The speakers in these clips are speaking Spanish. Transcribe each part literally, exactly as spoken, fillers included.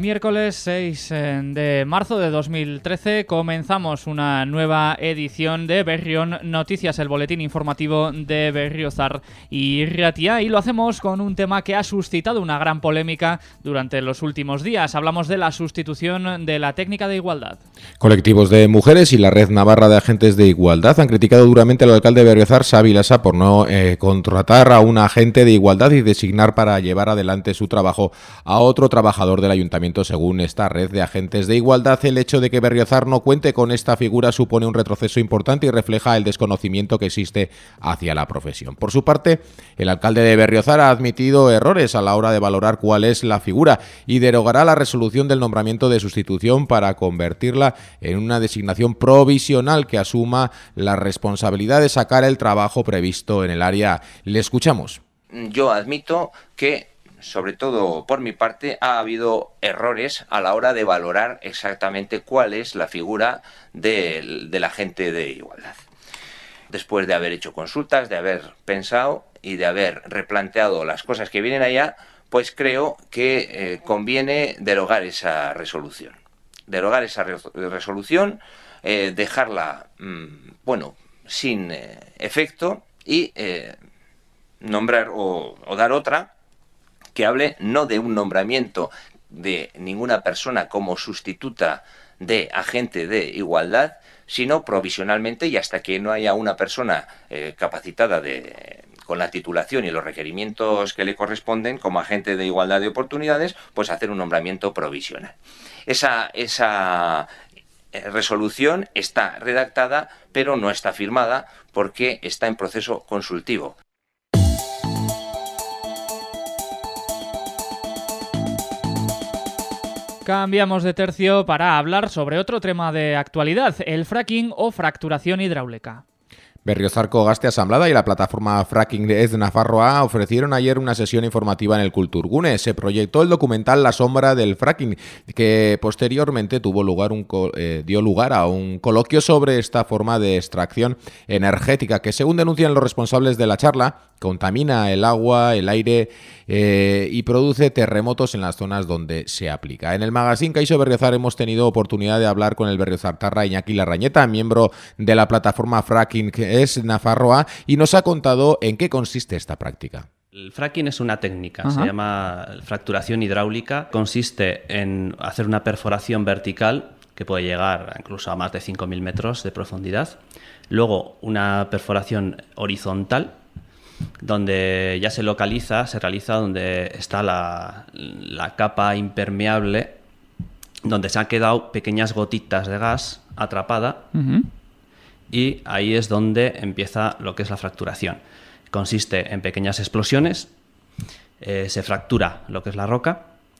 Miércoles seis de marzo de dos mil trece comenzamos una nueva edición de Berrión Noticias, el boletín informativo de Berriozar y Ratia, y lo hacemos con un tema que ha suscitado una gran polémica durante los últimos días. Hablamos de la sustitución de la técnica de igualdad. Colectivos de mujeres y la Red Navarra de Agentes de Igualdad han criticado duramente al alcalde de Berriozar, Xabi Lasa, por no eh, contratar a un agente de igualdad y designar para llevar adelante su trabajo a otro trabajador del ayuntamiento. Según esta red de agentes de igualdad, el hecho de que Berriozar no cuente con esta figura supone un retroceso importante y refleja el desconocimiento que existe hacia la profesión. Por su parte, el alcalde de Berriozar ha admitido errores a la hora de valorar cuál es la figura y derogará la resolución del nombramiento de sustitución para convertirla en una designación provisional que asuma la responsabilidad de sacar el trabajo previsto en el área. Le escuchamos. Yo admito que, sobre todo por mi parte, ha habido errores a la hora de valorar exactamente cuál es la figura del, del agente de igualdad. Después de haber hecho consultas, de haber pensado y de haber replanteado las cosas que vienen allá, pues creo que eh, conviene derogar esa resolución. Derogar esa re- resolución, eh, dejarla, mmm, bueno, sin eh, efecto y eh, nombrar o, o dar otra que hable no de un nombramiento de ninguna persona como sustituta de agente de igualdad, sino provisionalmente y hasta que no haya una persona eh, capacitada de, con la titulación y los requerimientos que le corresponden como agente de igualdad de oportunidades, pues hacer un nombramiento provisional. Esa, esa resolución está redactada, pero no está firmada porque está en proceso consultivo. Cambiamos de tercio para hablar sobre otro tema de actualidad, el fracking o fracturación hidráulica. Berriozarko Gazte Asamblada y la plataforma Fracking de Ez Nafarroa ofrecieron ayer una sesión informativa en el Kulturgune. Se proyectó el documental La sombra del fracking, que posteriormente tuvo lugar un eh, dio lugar a un coloquio sobre esta forma de extracción energética que, según denuncian los responsables de la charla, contamina el agua, el aire eh, y produce terremotos en las zonas donde se aplica. En el magazine Caixo Berriozar hemos tenido oportunidad de hablar con el berriozartarra Iñaki Larrañeta, miembro de la plataforma Fracking Ez Nafarroa, y nos ha contado en qué consiste esta práctica. El fracking es una técnica, Ajá. se llama fracturación hidráulica. Consiste en hacer una perforación vertical que puede llegar incluso a más de cinco mil metros de profundidad. Luego una perforación horizontal, donde ya se localiza, se realiza donde está la, la capa impermeable, donde se han quedado pequeñas gotitas de gas atrapada. Uh-huh. Y ahí es donde empieza lo que es la fracturación. Consiste en pequeñas explosiones, eh, se fractura lo que es la roca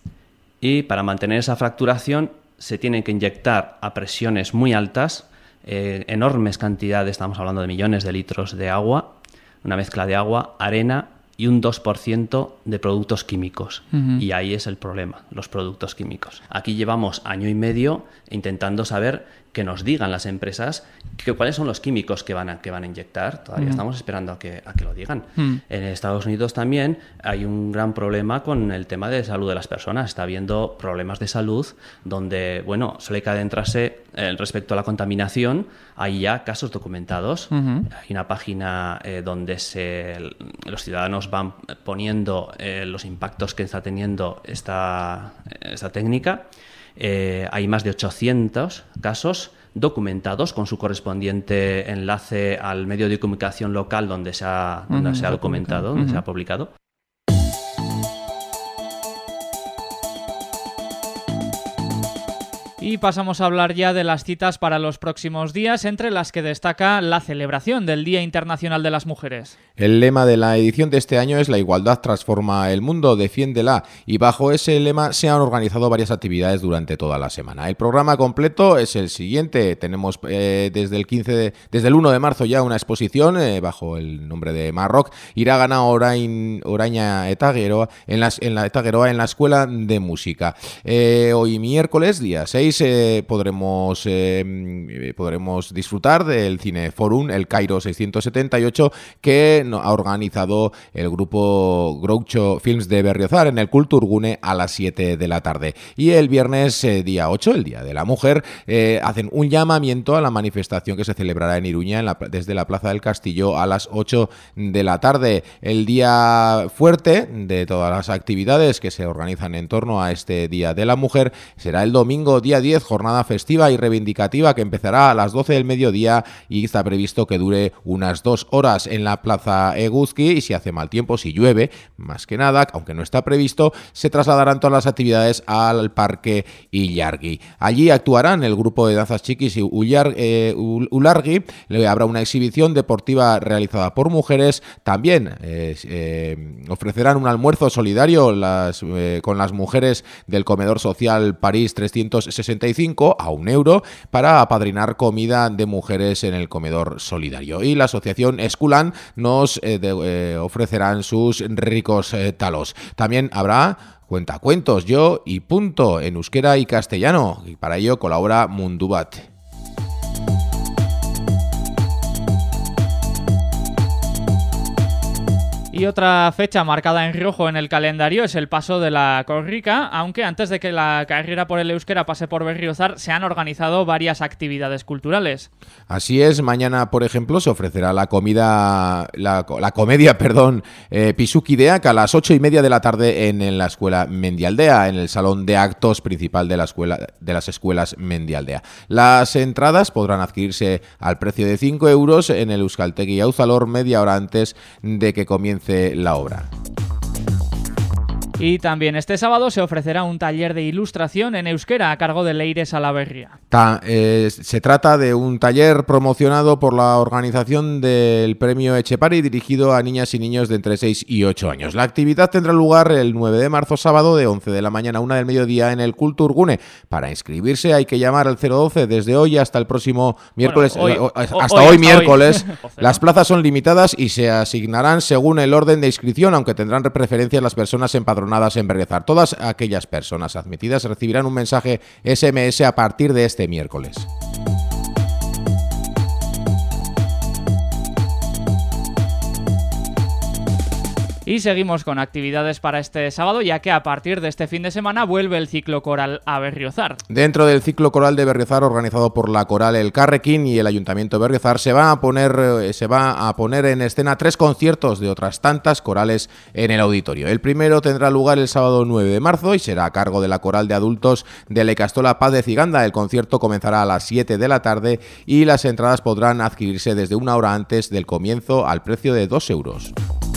y para mantener esa fracturación se tienen que inyectar a presiones muy altas, eh, enormes cantidades, estamos hablando de millones de litros de agua, una mezcla de agua, arena y un dos por ciento de productos químicos. Uh-huh. Y ahí es el problema, los productos químicos. Aquí llevamos año y medio intentando saber que nos digan las empresas que, cuáles son los químicos que van a, que van a inyectar. Todavía uh-huh. estamos esperando a que, a que lo digan. Uh-huh. En Estados Unidos también hay un gran problema con el tema de salud de las personas. Está habiendo problemas de salud donde, bueno, solo hay que adentrarse eh, respecto a la contaminación. Hay ya casos documentados. Uh-huh. Hay una página eh, donde se, los ciudadanos van poniendo eh, los impactos que está teniendo esta, esta técnica. Eh, hay más de ochocientos casos documentados con su correspondiente enlace al medio de comunicación local donde se ha, donde uh-huh, se ha documentado, donde uh-huh. se ha publicado. Y pasamos a hablar ya de las citas para los próximos días, entre las que destaca la celebración del Día Internacional de las Mujeres. El lema de la edición de este año es La igualdad transforma el mundo, defiéndela, y bajo ese lema se han organizado varias actividades durante toda la semana. El programa completo es el siguiente. Tenemos eh, desde el quince de, desde el uno de marzo ya una exposición eh, bajo el nombre de Marroc, Iragana Orain, Oraña eta Geroa en, las, en la eta Geroa en la Escuela de Música. Eh, hoy miércoles, día seis, seis eh, podremos, eh, podremos disfrutar del Cineforum, el Cairo seiscientos setenta y ocho, que ha organizado el grupo Groucho Films de Berriozar en el Kulturgune a las siete de la tarde. Y el viernes, eh, día ocho, el Día de la Mujer, eh, hacen un llamamiento a la manifestación que se celebrará en Iruña en la, desde la Plaza del Castillo a las ocho de la tarde. El día fuerte de todas las actividades que se organizan en torno a este Día de la Mujer será el domingo día diez, jornada festiva y reivindicativa que empezará a las doce del mediodía y está previsto que dure unas dos horas en la Plaza Eguzki, y si hace mal tiempo, si llueve, más que nada, aunque no está previsto, se trasladarán todas las actividades al Parque Ilargi. Allí actuarán el grupo de danzas chiquis y Ullar, eh, Ulargi, habrá una exhibición deportiva realizada por mujeres, también eh, eh, ofrecerán un almuerzo solidario las, eh, con las mujeres del comedor social París trescientos sesenta y cinco a un euro para apadrinar comida de mujeres en el comedor solidario. Y la asociación Esculan nos eh, de, eh, ofrecerán sus ricos eh, talos. También habrá cuentacuentos, yo y punto, en euskera y castellano, y para ello colabora Mundubat. Y otra fecha marcada en rojo en el calendario es el paso de la Korrika, aunque antes de que la carrera por el euskera pase por Berriozar se han organizado varias actividades culturales. Así es, mañana, por ejemplo, se ofrecerá la comida, la, la comedia, perdón, eh, Pisukideak a las ocho y media de la tarde en, en la escuela Mendialdea, en el salón de actos principal de la escuela de las escuelas Mendialdea. Las entradas podrán adquirirse al precio de cinco euros en el Euskaltegi Auzalor media hora antes de que comience la obra. Y también este sábado se ofrecerá un taller de ilustración en euskera a cargo de Leire Salaberria. Ta, eh, se trata de un taller promocionado por la organización del Premio Etxepare dirigido a niñas y niños de entre seis y ocho años. La actividad tendrá lugar el nueve de marzo, sábado, de once de la mañana a una del mediodía en el Kulturgune. Para inscribirse hay que llamar al cero doce desde hoy hasta el próximo miércoles. Bueno, hoy, hasta hoy, hoy, hoy miércoles. Hoy. Las plazas son limitadas y se asignarán según el orden de inscripción, aunque tendrán preferencia las personas empadronadas en Berriozar. Todas aquellas personas admitidas recibirán un mensaje ese eme ese a partir de este miércoles. Y seguimos con actividades para este sábado, ya que a partir de este fin de semana vuelve el ciclo coral a Berriozar. Dentro del ciclo coral de Berriozar, organizado por la Coral El Carrequín y el Ayuntamiento de Berriozar, se va a poner se va a poner en escena tres conciertos de otras tantas corales en el auditorio. El primero tendrá lugar el sábado nueve de marzo y será a cargo de la Coral de Adultos de la Ikastola Paz de Ciganda. El concierto comenzará a las siete de la tarde y las entradas podrán adquirirse desde una hora antes del comienzo al precio de dos euros.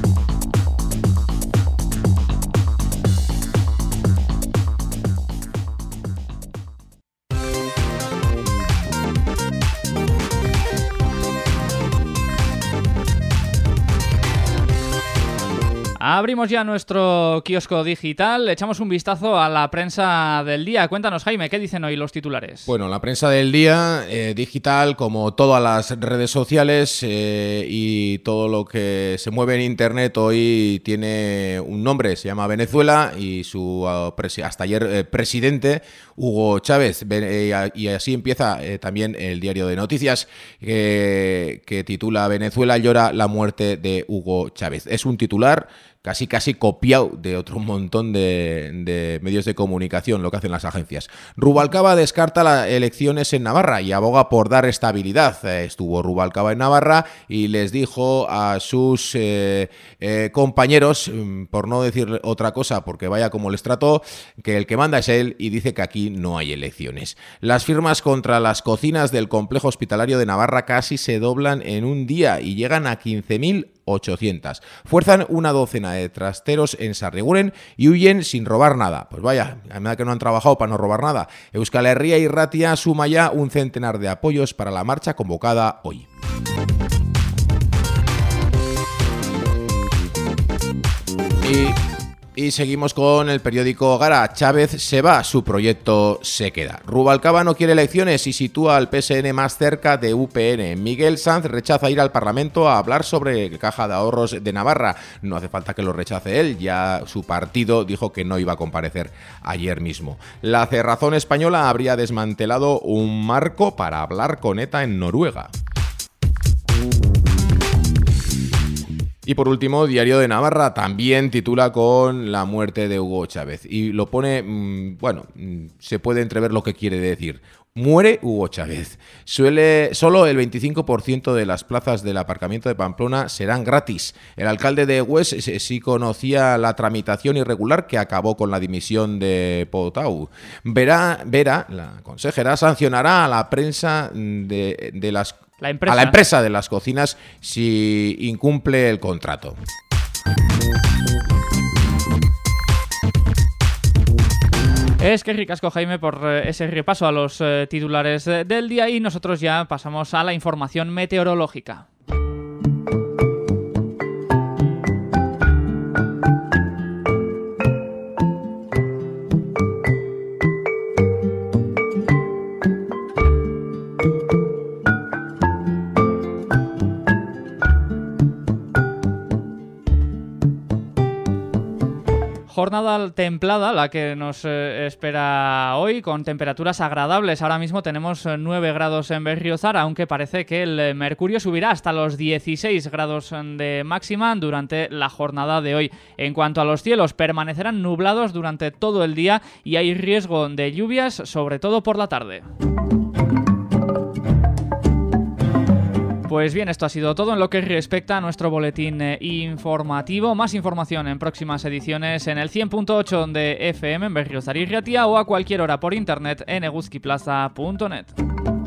Abrimos ya nuestro kiosco digital, echamos un vistazo a la prensa del día. Cuéntanos, Jaime, ¿qué dicen hoy los titulares? Bueno, la prensa del día eh, digital, como todas las redes sociales eh, y todo lo que se mueve en Internet, hoy tiene un nombre, se llama Venezuela, y su uh, presi- hasta ayer eh, presidente, Hugo Chávez. Eh, y así empieza eh, también el diario de noticias eh, que titula Venezuela llora la muerte de Hugo Chávez. Es un titular casi casi copiado de otro montón de, de medios de comunicación, lo que hacen las agencias. Rubalcaba descarta las elecciones en Navarra y aboga por dar estabilidad. Eh, estuvo Rubalcaba en Navarra y les dijo a sus eh, eh, compañeros, por no decir otra cosa, porque vaya como les trató, que el que manda es él, y dice que aquí no hay elecciones. Las firmas contra las cocinas del complejo hospitalario de Navarra casi se doblan en un día y llegan a quince mil ochocientas. Fuerzan una docena de trasteros en Sarriguren y huyen sin robar nada. Pues vaya, a medida que no han trabajado para no robar nada. Euskal Herria y Ratia suma ya un centenar de apoyos para la marcha convocada hoy. Y Y seguimos con el periódico Gara. Chávez se va, su proyecto se queda. Rubalcaba no quiere elecciones y sitúa al P S N más cerca de U P N. Miguel Sanz rechaza ir al Parlamento a hablar sobre Caja de Ahorros de Navarra. No hace falta que lo rechace él, ya su partido dijo que no iba a comparecer ayer mismo. La Cerrazón española habría desmantelado un marco para hablar con ETA en Noruega. Y por último, Diario de Navarra también titula con la muerte de Hugo Chávez. Y lo pone, mmm, bueno, mmm, se puede entrever lo que quiere decir. Muere Hugo Chávez. Suele, solo el veinticinco por ciento de las plazas del aparcamiento de Pamplona serán gratis. El alcalde de Hues sí conocía la tramitación irregular que acabó con la dimisión de Potau. Vera, Vera, la consejera, sancionará a la prensa de, de las La empresa. a la empresa de las cocinas si incumple el contrato. Es que ricasco, Jaime, por ese repaso a los eh, titulares eh, del día, y nosotros ya pasamos a la información meteorológica. Jornada templada la que nos eh, espera hoy, con temperaturas agradables. Ahora mismo tenemos nueve grados en Berriozar, aunque parece que el mercurio subirá hasta los dieciséis grados de máxima durante la jornada de hoy. En cuanto a los cielos, permanecerán nublados durante todo el día y hay riesgo de lluvias, sobre todo por la tarde. Pues bien, esto ha sido todo en lo que respecta a nuestro boletín eh, informativo. Más información en próximas ediciones en el cien punto ocho de F M en Berriozar y Ratia o a cualquier hora por internet en eguzkiplaza punto net.